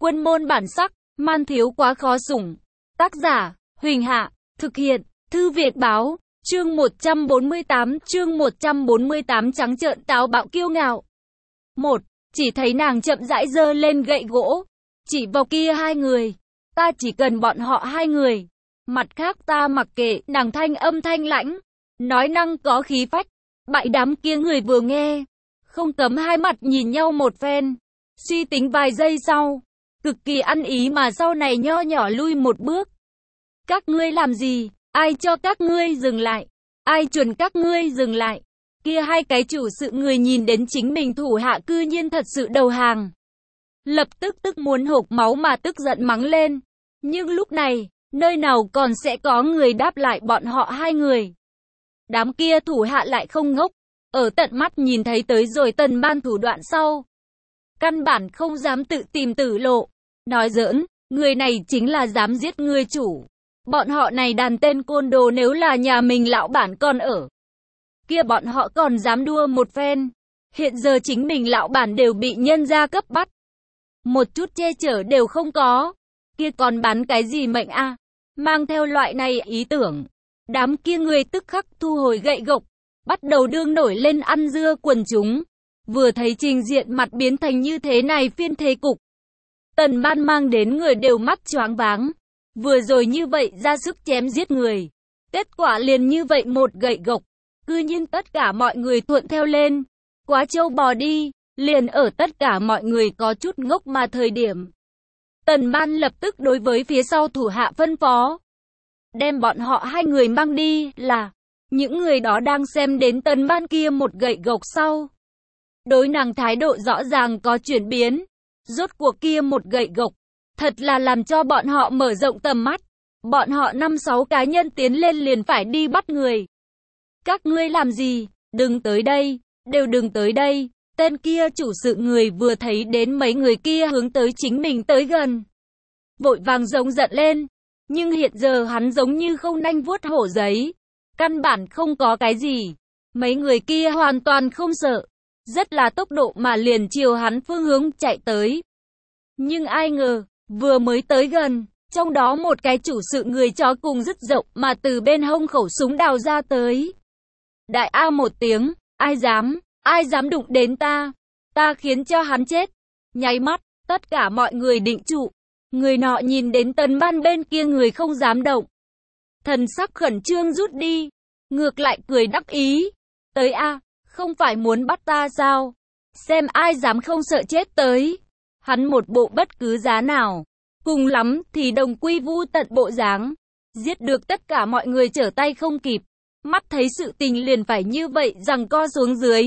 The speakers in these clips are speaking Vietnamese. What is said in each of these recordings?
Quân môn bản sắc, man thiếu quá khó sủng. Tác giả, Huỳnh Hạ, thực hiện, Thư Viện Báo, chương 148 trắng trợn táo bạo kiêu ngạo. 1. Chỉ thấy nàng chậm rãi giơ lên gậy gỗ, chỉ vào kia hai người. Ta chỉ cần bọn họ hai người. Mặt khác ta mặc kệ, nàng thanh âm thanh lãnh, nói năng có khí phách. Bại đám kia người vừa nghe, không cấm hai mặt nhìn nhau một phen, suy tính vài giây sau, cực kỳ ăn ý mà sau này nho nhỏ lui một bước. Các ngươi làm gì? Ai cho các ngươi dừng lại? Ai chuẩn các ngươi dừng lại? Kia hai cái chủ sự người nhìn đến chính mình thủ hạ cư nhiên thật sự đầu hàng. Lập tức muốn hộc máu mà tức giận mắng lên. Nhưng lúc này, nơi nào còn sẽ có người đáp lại bọn họ hai người. Đám kia thủ hạ lại không ngốc, ở tận mắt nhìn thấy tới rồi Tần Ban thủ đoạn sau. Căn bản không dám tự tìm tử lộ. Nói giỡn, người này chính là dám giết người chủ. Bọn họ này đàn tên côn đồ nếu là nhà mình lão bản còn ở. Kia bọn họ còn dám đua một phen. Hiện giờ chính mình lão bản đều bị nhân gia cấp bắt. Một chút che chở đều không có. Kia còn bán cái gì mệnh a? Mang theo loại này ý tưởng. Đám kia người tức khắc thu hồi gậy gộc, bắt đầu đương nổi lên ăn dưa quần chúng. Vừa thấy trình diện mặt biến thành như thế này phiên thế cục. Tần Ban mang đến người đều mắt choáng váng. Vừa rồi như vậy ra sức chém giết người. Kết quả liền như vậy một gậy gộc. Cư nhiên tất cả mọi người thuận theo lên. Quá trâu bò đi. Liền ở tất cả mọi người có chút ngốc mà thời điểm. Tần Ban lập tức đối với phía sau thủ hạ phân phó. Đem bọn họ hai người mang đi là. Những người đó đang xem đến Tần Ban kia một gậy gộc sau. Đối nàng thái độ rõ ràng có chuyển biến. Rốt cuộc kia một gậy gộc. Thật là làm cho bọn họ mở rộng tầm mắt. Bọn họ 5-6 cá nhân tiến lên liền phải đi bắt người. Các ngươi làm gì? Đừng tới đây. Đều đừng tới đây. Tên kia chủ sự người vừa thấy đến mấy người kia hướng tới chính mình tới gần. Vội vàng giống giận lên. Nhưng hiện giờ hắn giống như không nanh vuốt hổ giấy. Căn bản không có cái gì. Mấy người kia hoàn toàn không sợ. Rất là tốc độ mà liền chiều hắn phương hướng chạy tới. Nhưng ai ngờ, vừa mới tới gần, trong đó một cái chủ sự người chó cùng rất rộng mà từ bên hông khẩu súng đào ra tới. Đại A một tiếng, ai dám đụng đến ta, ta khiến cho hắn chết. Nháy mắt, tất cả mọi người định trụ. Người nọ nhìn đến Tần Ban bên kia người không dám động. Thần sắc khẩn trương rút đi, ngược lại cười đắc ý. Tới A, không phải muốn bắt ta sao? Xem ai dám không sợ chết tới. Hắn một bộ bất cứ giá nào. Cùng lắm thì đồng quy vu tận bộ dáng. Giết được tất cả mọi người trở tay không kịp. Mắt thấy sự tình liền phải như vậy giằng co xuống dưới.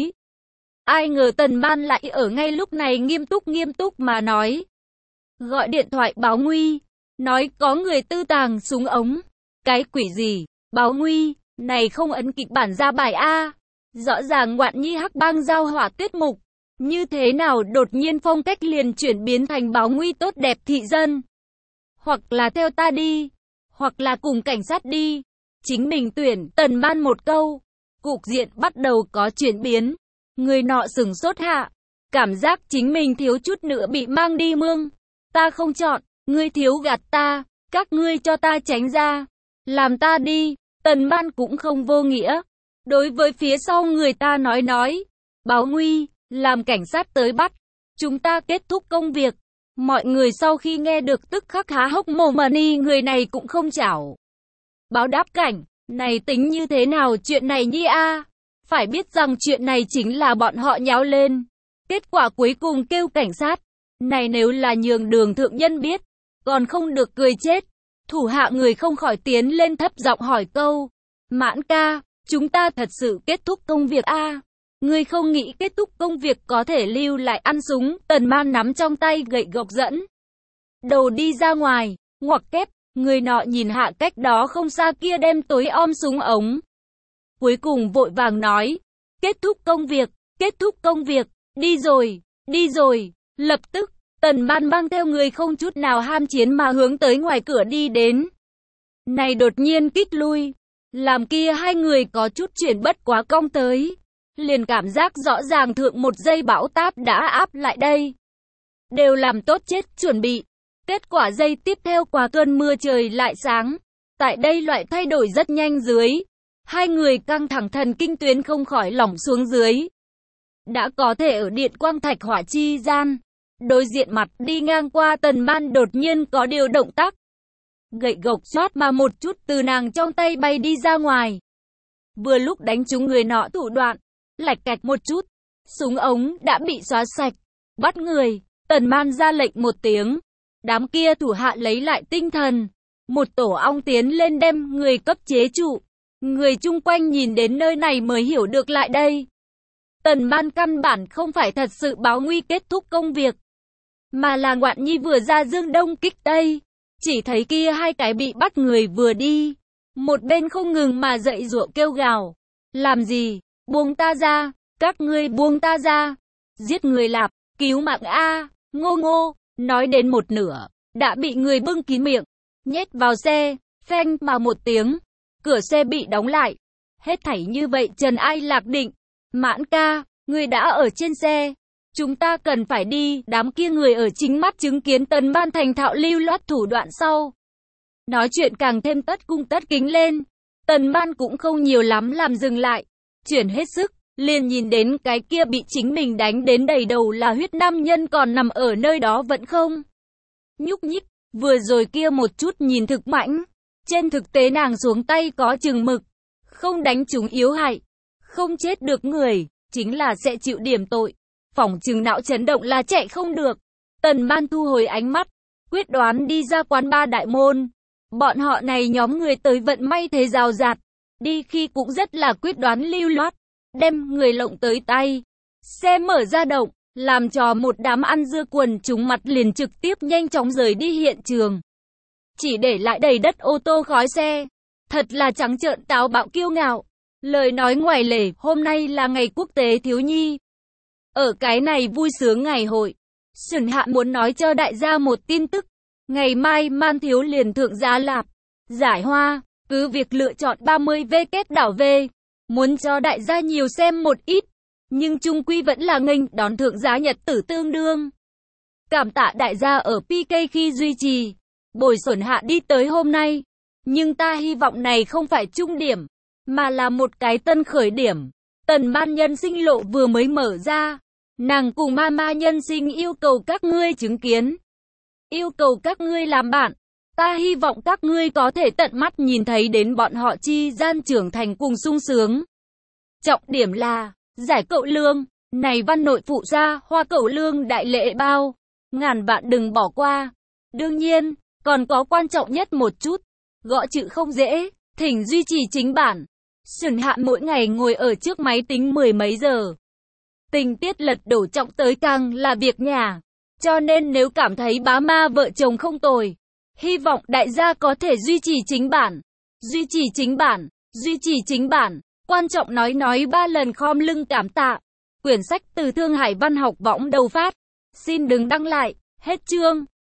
Ai ngờ Tần Ban lại ở ngay lúc này nghiêm túc mà nói. Gọi điện thoại báo nguy. Nói có người tư tàng súng ống. Cái quỷ gì? Báo nguy, này không ấn kịch bản ra bài A. Rõ ràng ngoạn nhi hắc bang giao hỏa tiết mục. Như thế nào đột nhiên phong cách liền chuyển biến thành báo nguy tốt đẹp thị dân. Hoặc là theo ta đi. Hoặc là cùng cảnh sát đi. Chính mình tuyển. Tần Ban một câu. Cục diện bắt đầu có chuyển biến. Người nọ sửng sốt hạ. Cảm giác chính mình thiếu chút nữa bị mang đi mương. Ta không chọn. Ngươi thiếu gạt ta. Các ngươi cho ta tránh ra. Làm ta đi. Tần Ban cũng không vô nghĩa. Đối với phía sau người ta nói. Báo nguy. Làm cảnh sát tới bắt. Chúng ta kết thúc công việc. Mọi người sau khi nghe được tức khắc há hốc mồm mà ni người này cũng không chảo. Báo đáp cảnh. Này tính như thế nào chuyện này nhi a? Phải biết rằng chuyện này chính là bọn họ nháo lên. Kết quả cuối cùng kêu cảnh sát. Này nếu là nhường đường thượng nhân biết. Còn không được cười chết. Thủ hạ người không khỏi tiến lên thấp giọng hỏi câu. Mãn ca, chúng ta thật sự kết thúc công việc a? Ngươi không nghĩ kết thúc công việc có thể lưu lại ăn súng. Tần Ban nắm trong tay gậy gộc dẫn đầu đi ra ngoài. Ngoặc kép, người nọ nhìn hạ cách đó không xa kia đem tối om súng ống. Cuối cùng vội vàng nói. Kết thúc công việc, đi rồi. Lập tức, Tần Ban mang theo người không chút nào ham chiến mà hướng tới ngoài cửa đi đến. Này đột nhiên kích lui. Làm kia hai người có chút chuyển bất quá cong tới. Liền cảm giác rõ ràng thượng một giây bão táp đã áp lại đây. đều làm tốt chết chuẩn bị. Kết quả giây tiếp theo qua cơn mưa trời lại sáng. Tại đây loại thay đổi rất nhanh dưới. Hai người căng thẳng thần kinh tuyến không khỏi lỏng xuống dưới. Đã có thể ở điện quang thạch hỏa chi gian. Đối diện mặt đi ngang qua Tần Ban đột nhiên có điều động tác. Gậy gộc xoát mà một chút từ nàng trong tay bay đi ra ngoài. Vừa lúc đánh trúng người nọ thủ đoạn. Lạch cạch một chút. Súng ống đã bị xóa sạch. Bắt người. Tần Ban ra lệnh một tiếng. Đám kia thủ hạ lấy lại tinh thần. Một tổ ong tiến lên đem người cấp chế trụ. Người chung quanh nhìn đến nơi này mới hiểu được lại đây. Tần Ban căn bản không phải thật sự báo nguy kết thúc công việc. Mà là Ngoạn Nhi vừa ra dương đông kích tây. Chỉ thấy kia hai cái bị bắt người vừa đi. Một bên không ngừng mà dậy giụa kêu gào. Làm gì? Buông ta ra. Các ngươi buông ta ra. Giết người lạp. Cứu mạng A. Ngô ngô. Nói đến một nửa. Đã bị người bưng kín miệng. Nhét vào xe. Phanh mà một tiếng. Cửa xe bị đóng lại. Hết thảy như vậy Trần Ai Lạc định. Mãn ca. Người đã ở trên xe. Chúng ta cần phải đi. Đám kia người ở chính mắt chứng kiến Tần Ban thành thạo lưu loát thủ đoạn sau. Nói chuyện càng thêm tất cung tất kính lên. Tần Ban cũng không nhiều lắm làm dừng lại. Chuyển hết sức. Liền nhìn đến cái kia bị chính mình đánh đến đầy đầu là huyết nam nhân còn nằm ở nơi đó vẫn không nhúc nhích. Vừa rồi kia một chút nhìn thực mãnh. Trên thực tế nàng xuống tay có chừng mực. Không đánh chúng yếu hại. Không chết được người. Chính là sẽ chịu điểm tội. Phỏng chừng não chấn động là chạy không được. Tần Ban thu hồi ánh mắt. Quyết đoán đi ra quán ba đại môn. Bọn họ này nhóm người tới vận may thế rào rạt. Đi khi cũng rất là quyết đoán lưu loát. Đem người lộng tới tay. Xe mở ra động. Làm cho một đám ăn dưa quần chúng mặt liền trực tiếp nhanh chóng rời đi hiện trường. Chỉ để lại đầy đất ô tô khói xe. Thật là trắng trợn táo bạo kiêu ngạo. Lời nói ngoài lề, hôm nay là ngày quốc tế thiếu nhi. Ở cái này vui sướng ngày hội, Xuân Hạ muốn nói cho đại gia một tin tức. Ngày mai Man Thiếu liền thượng giá lạp. Giải hoa, cứ việc lựa chọn 30V kết đảo về. Muốn cho đại gia nhiều xem một ít. Nhưng chung quy vẫn là nghênh đón thượng giá nhật tử tương đương. Cảm tạ đại gia ở PK khi duy trì. Bồi Xuân Hạ đi tới hôm nay. Nhưng ta hy vọng này không phải trung điểm. Mà là một cái tân khởi điểm. Tần Ban nhân sinh lộ vừa mới mở ra. Nàng cùng Mama nhân sinh yêu cầu các ngươi chứng kiến. Yêu cầu các ngươi làm bạn. Ta hy vọng các ngươi có thể tận mắt nhìn thấy đến bọn họ chi gian trưởng thành cùng sung sướng. Trọng điểm là giải cậu lương. Này văn nội phụ gia hoa cậu lương đại lễ bao. Ngàn vạn đừng bỏ qua. Đương nhiên, còn có quan trọng nhất một chút. Gõ chữ không dễ. Thỉnh duy trì chính bản. Xuân Hạ mỗi ngày ngồi ở trước máy tính mười mấy giờ. Tình tiết lật đổ trọng tới càng là việc nhà. Cho nên nếu cảm thấy bá ma vợ chồng không tồi, hy vọng đại gia có thể duy trì chính bản. Duy trì chính bản. Duy trì chính bản. Quan trọng nói 3 lần khom lưng cảm tạ. Quyển sách từ Thương Hải Văn học võng đầu phát. Xin đừng đăng lại. Hết chương.